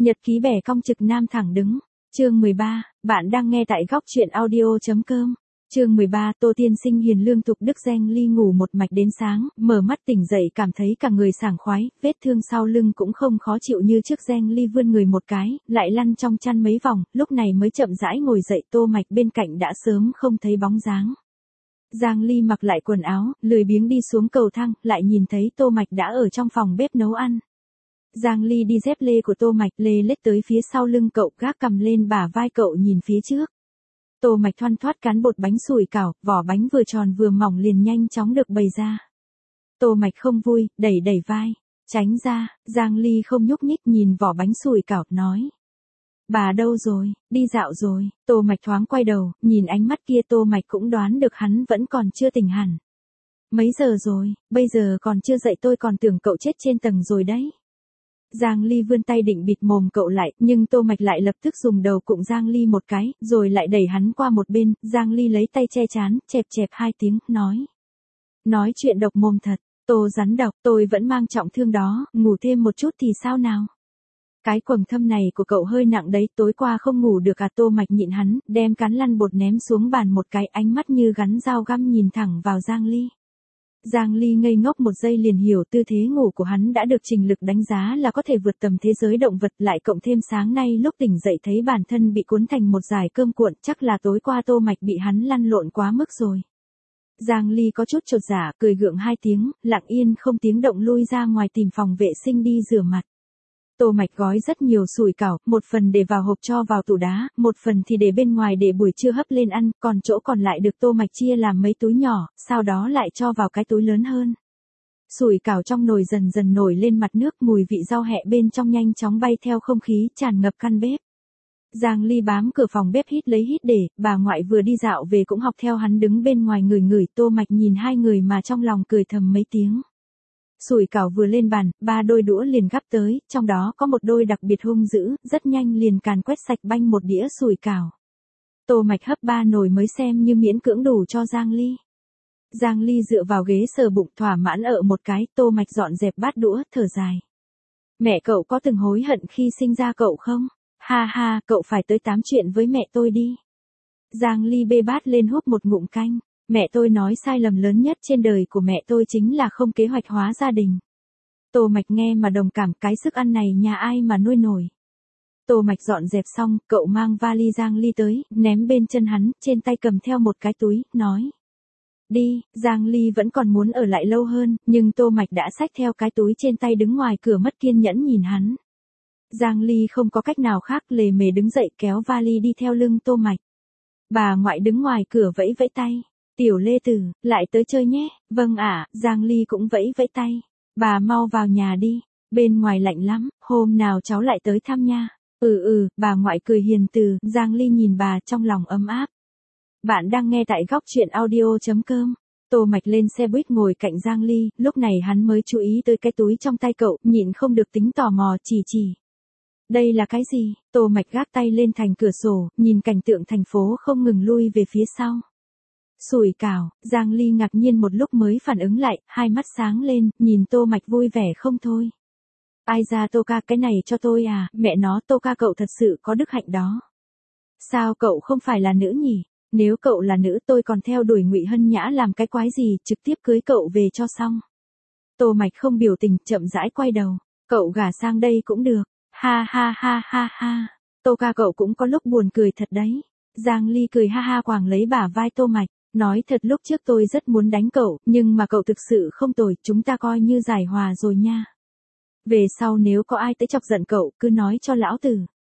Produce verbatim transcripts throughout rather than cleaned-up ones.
Nhật ký bẻ cong trực nam thẳng đứng. Chương mười ba, bạn đang nghe tại góc truyện audio chấm com. Chương mười ba, Tô Tiên Sinh hiền lương tục đức Giang Ly ngủ một mạch đến sáng, mở mắt tỉnh dậy cảm thấy cả người sảng khoái, vết thương sau lưng cũng không khó chịu như trước. Giang Ly vươn người một cái, lại lăn trong chăn mấy vòng, lúc này mới chậm rãi ngồi dậy. Tô Mạch bên cạnh đã sớm không thấy bóng dáng. Giang Ly mặc lại quần áo, lười biếng đi xuống cầu thang, lại nhìn thấy Tô Mạch đã ở trong phòng bếp nấu ăn. Giang Ly đi dép lê của Tô Mạch, lê lết tới phía sau lưng cậu, gác cầm lên bả vai cậu nhìn phía trước. Tô Mạch thoăn thoắt cán bột bánh sủi cảo, vỏ bánh vừa tròn vừa mỏng liền nhanh chóng được bày ra. Tô Mạch không vui, đẩy đẩy vai, tránh ra. Giang Ly không nhúc nhích nhìn vỏ bánh sủi cảo, nói: bà đâu rồi, đi dạo rồi. Tô Mạch thoáng quay đầu, nhìn ánh mắt kia Tô Mạch cũng đoán được hắn vẫn còn chưa tỉnh hẳn. Mấy giờ rồi, bây giờ còn chưa dậy, tôi còn tưởng cậu chết trên tầng rồi đấy. Giang Ly vươn tay định bịt mồm cậu lại, nhưng Tô Mạch lại lập tức dùng đầu cụng Giang Ly một cái, rồi lại đẩy hắn qua một bên. Giang Ly lấy tay che chán, chẹp chẹp hai tiếng, nói: nói chuyện độc mồm thật, Tô rắn độc, tôi vẫn mang trọng thương đó, ngủ thêm một chút thì sao nào? Cái quầng thâm này của cậu hơi nặng đấy, tối qua không ngủ được à? Tô Mạch nhịn hắn, đem cán lăn bột ném xuống bàn một cái, ánh mắt như gắn dao găm nhìn thẳng vào Giang Ly. Giang Ly ngây ngốc một giây liền hiểu tư thế ngủ của hắn đã được trình lực đánh giá là có thể vượt tầm thế giới động vật, lại cộng thêm sáng nay lúc tỉnh dậy thấy bản thân bị cuốn thành một dải cơm cuộn, chắc là tối qua Tô Mạch bị hắn lăn lộn quá mức rồi. Giang Ly có chút chột dạ, cười gượng hai tiếng, lặng yên không tiếng động lui ra ngoài tìm phòng vệ sinh đi rửa mặt. Tô Mạch gói rất nhiều sủi cảo, một phần để vào hộp cho vào tủ đá, một phần thì để bên ngoài để buổi trưa hấp lên ăn, còn chỗ còn lại được Tô Mạch chia làm mấy túi nhỏ, sau đó lại cho vào cái túi lớn hơn. Sủi cảo trong nồi dần dần nổi lên mặt nước, mùi vị rau hẹ bên trong nhanh chóng bay theo không khí, tràn ngập căn bếp. Giang Ly bám cửa phòng bếp hít lấy hít để, bà ngoại vừa đi dạo về cũng học theo hắn đứng bên ngoài ngửi ngửi. Tô Mạch nhìn hai người mà trong lòng cười thầm mấy tiếng. Sủi cảo vừa lên bàn, ba đôi đũa liền gắp tới, trong đó có một đôi đặc biệt hung dữ, rất nhanh liền càn quét sạch banh một đĩa sủi cảo. Tô Mạch hấp ba nồi mới xem như miễn cưỡng đủ cho Giang Ly. Giang Ly dựa vào ghế sờ bụng thỏa mãn ợ một cái. Tô Mạch dọn dẹp bát đũa, thở dài. Mẹ cậu có từng hối hận khi sinh ra cậu không? Ha ha, cậu phải tới tám chuyện với mẹ tôi đi. Giang Ly bê bát lên húp một ngụm canh. Mẹ tôi nói sai lầm lớn nhất trên đời của mẹ tôi chính là không kế hoạch hóa gia đình. Tô Mạch nghe mà đồng cảm, cái sức ăn này nhà ai mà nuôi nổi. Tô Mạch dọn dẹp xong, cậu mang vali Giang Ly tới, ném bên chân hắn, trên tay cầm theo một cái túi, nói: đi. Giang Ly vẫn còn muốn ở lại lâu hơn, nhưng Tô Mạch đã xách theo cái túi trên tay đứng ngoài cửa mất kiên nhẫn nhìn hắn. Giang Ly không có cách nào khác, lề mề đứng dậy kéo vali đi theo lưng Tô Mạch. Bà ngoại đứng ngoài cửa vẫy vẫy tay. Tiểu Lê Tử, lại tới chơi nhé. Vâng ạ. Giang Ly cũng vẫy vẫy tay. Bà mau vào nhà đi, bên ngoài lạnh lắm, hôm nào cháu lại tới thăm nha. Ừ ừ, bà ngoại cười hiền từ. Giang Ly nhìn bà trong lòng ấm áp. Bạn đang nghe tại góc truyện audio chấm com. Tô Mạch lên xe buýt ngồi cạnh Giang Ly, lúc này hắn mới chú ý tới cái túi trong tay cậu, nhịn không được tính tò mò, chỉ chỉ. Đây là cái gì? Tô Mạch gác tay lên thành cửa sổ, nhìn cảnh tượng thành phố không ngừng lui về phía sau. Sủi cảo. Giang Ly ngạc nhiên một lúc mới phản ứng lại, hai mắt sáng lên, nhìn Tô Mạch vui vẻ không thôi. Ai ra Tô ca, cái này cho tôi à? Mẹ nó, Tô ca cậu thật sự có đức hạnh đó. Sao cậu không phải là nữ nhỉ? Nếu cậu là nữ tôi còn theo đuổi Ngụy Hân Nhã làm cái quái gì, trực tiếp cưới cậu về cho xong. Tô Mạch không biểu tình, chậm rãi quay đầu. Cậu gả sang đây cũng được. Ha ha ha ha ha. Tô ca cậu cũng có lúc buồn cười thật đấy. Giang Ly cười ha ha quàng lấy bả vai Tô Mạch. Nói thật lúc trước tôi rất muốn đánh cậu, nhưng mà cậu thực sự không tồi, chúng ta coi như giải hòa rồi nha. Về sau nếu có ai tới chọc giận cậu, cứ nói cho lão tử.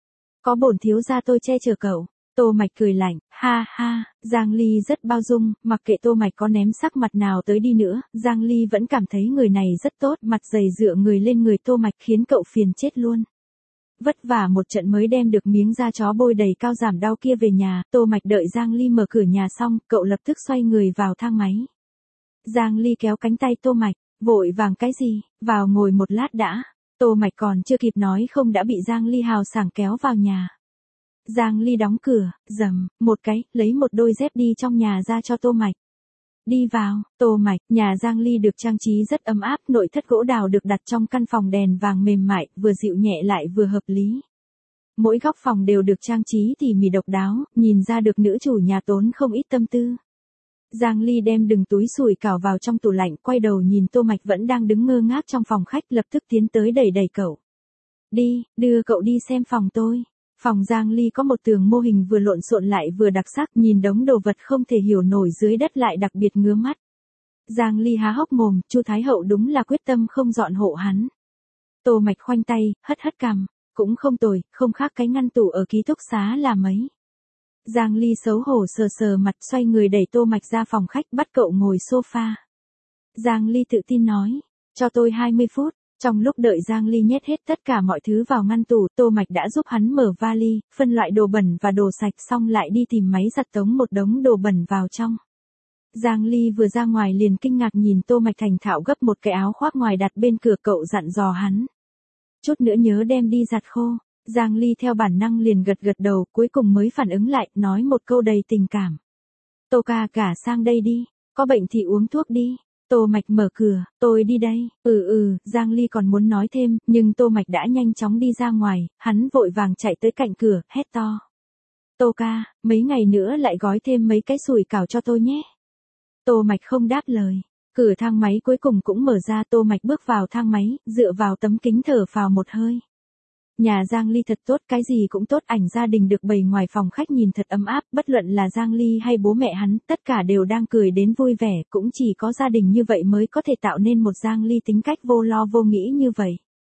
Có bổn thiếu gia tôi che chở cậu. Tô Mạch cười lạnh, ha ha. Giang Ly rất bao dung, mặc kệ Tô Mạch có ném sắc mặt nào tới đi nữa, Giang Ly vẫn cảm thấy người này rất tốt, mặt dày dựa người lên người Tô Mạch khiến cậu phiền chết luôn. Vất vả một trận mới đem được miếng da chó bôi đầy cao giảm đau kia về nhà. Tô Mạch đợi Giang Ly mở cửa nhà xong, cậu lập tức xoay người vào thang máy. Giang Ly kéo cánh tay Tô Mạch, vội vàng cái gì, vào ngồi một lát đã. Tô Mạch còn chưa kịp nói không đã bị Giang Ly hào sảng kéo vào nhà. Giang Ly đóng cửa, rầm, một cái, lấy một đôi dép đi trong nhà ra cho Tô Mạch. Đi vào. Tô Mạch, nhà Giang Ly được trang trí rất ấm áp, nội thất gỗ đào được đặt trong căn phòng đèn vàng mềm mại, vừa dịu nhẹ lại vừa hợp lý. Mỗi góc phòng đều được trang trí tỉ mỉ độc đáo, nhìn ra được nữ chủ nhà tốn không ít tâm tư. Giang Ly đem đựng túi sủi cảo vào trong tủ lạnh, quay đầu nhìn Tô Mạch vẫn đang đứng ngơ ngác trong phòng khách, lập tức tiến tới đẩy đẩy cậu. Đi, đưa cậu đi xem phòng tôi. Phòng Giang Ly có một tường mô hình vừa lộn xộn lại vừa đặc sắc, nhìn đống đồ vật không thể hiểu nổi dưới đất lại đặc biệt ngứa mắt. Giang Ly há hốc mồm, Chu Thái Hậu đúng là quyết tâm không dọn hộ hắn. Tô Mạch khoanh tay, hất hất cằm, cũng không tồi, không khác cái ngăn tủ ở ký túc xá là mấy. Giang Ly xấu hổ sờ sờ mặt, xoay người đẩy Tô Mạch ra phòng khách, bắt cậu ngồi sofa. Giang Ly tự tin nói, cho tôi hai mươi phút. Trong lúc đợi Giang Ly nhét hết tất cả mọi thứ vào ngăn tủ, Tô Mạch đã giúp hắn mở vali, phân loại đồ bẩn và đồ sạch, xong lại đi tìm máy giặt tống một đống đồ bẩn vào trong. Giang Ly vừa ra ngoài liền kinh ngạc nhìn Tô Mạch thành thạo gấp một cái áo khoác ngoài đặt bên cửa, cậu dặn dò hắn. Chút nữa nhớ đem đi giặt khô. Giang Ly theo bản năng liền gật gật đầu, cuối cùng mới phản ứng lại, nói một câu đầy tình cảm. Tô ca cả sang đây đi, có bệnh thì uống thuốc đi. Tô Mạch mở cửa, tôi đi đây. Ừ ừ, Giang Ly còn muốn nói thêm, nhưng Tô Mạch đã nhanh chóng đi ra ngoài, hắn vội vàng chạy tới cạnh cửa, hét to. Tô ca, mấy ngày nữa lại gói thêm mấy cái sủi cảo cho tôi nhé. Tô Mạch không đáp lời. Cửa thang máy cuối cùng cũng mở ra, Tô Mạch bước vào thang máy, dựa vào tấm kính thở phào một hơi. Nhà Giang Ly thật tốt, cái gì cũng tốt, ảnh gia đình được bày ngoài phòng khách nhìn thật ấm áp, bất luận là Giang Ly hay bố mẹ hắn, tất cả đều đang cười đến vui vẻ, cũng chỉ có gia đình như vậy mới có thể tạo nên một Giang Ly tính cách vô lo vô nghĩ như vậy.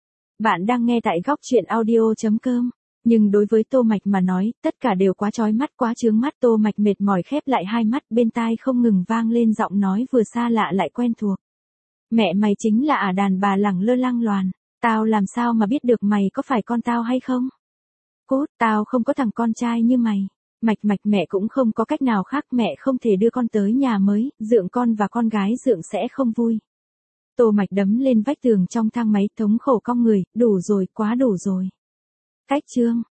Bạn đang nghe tại góc chuyện audio chấm com. Nhưng đối với Tô Mạch mà nói, tất cả đều quá chói mắt, quá chướng mắt. Tô Mạch mệt mỏi khép lại hai mắt, bên tai không ngừng vang lên giọng nói vừa xa lạ lại quen thuộc. Mẹ mày chính là ả đàn bà lẳng lơ lăng loàn. Tao làm sao mà biết được mày có phải con tao hay không? Cốt, tao không có thằng con trai như mày. Mạch mạch mẹ cũng không có cách nào khác, mẹ không thể đưa con tới nhà mới, dượng con và con gái dượng sẽ không vui. Tô Mạch đấm lên vách tường trong thang máy, thống khổ cong người, đủ rồi, quá đủ rồi. Cách chương.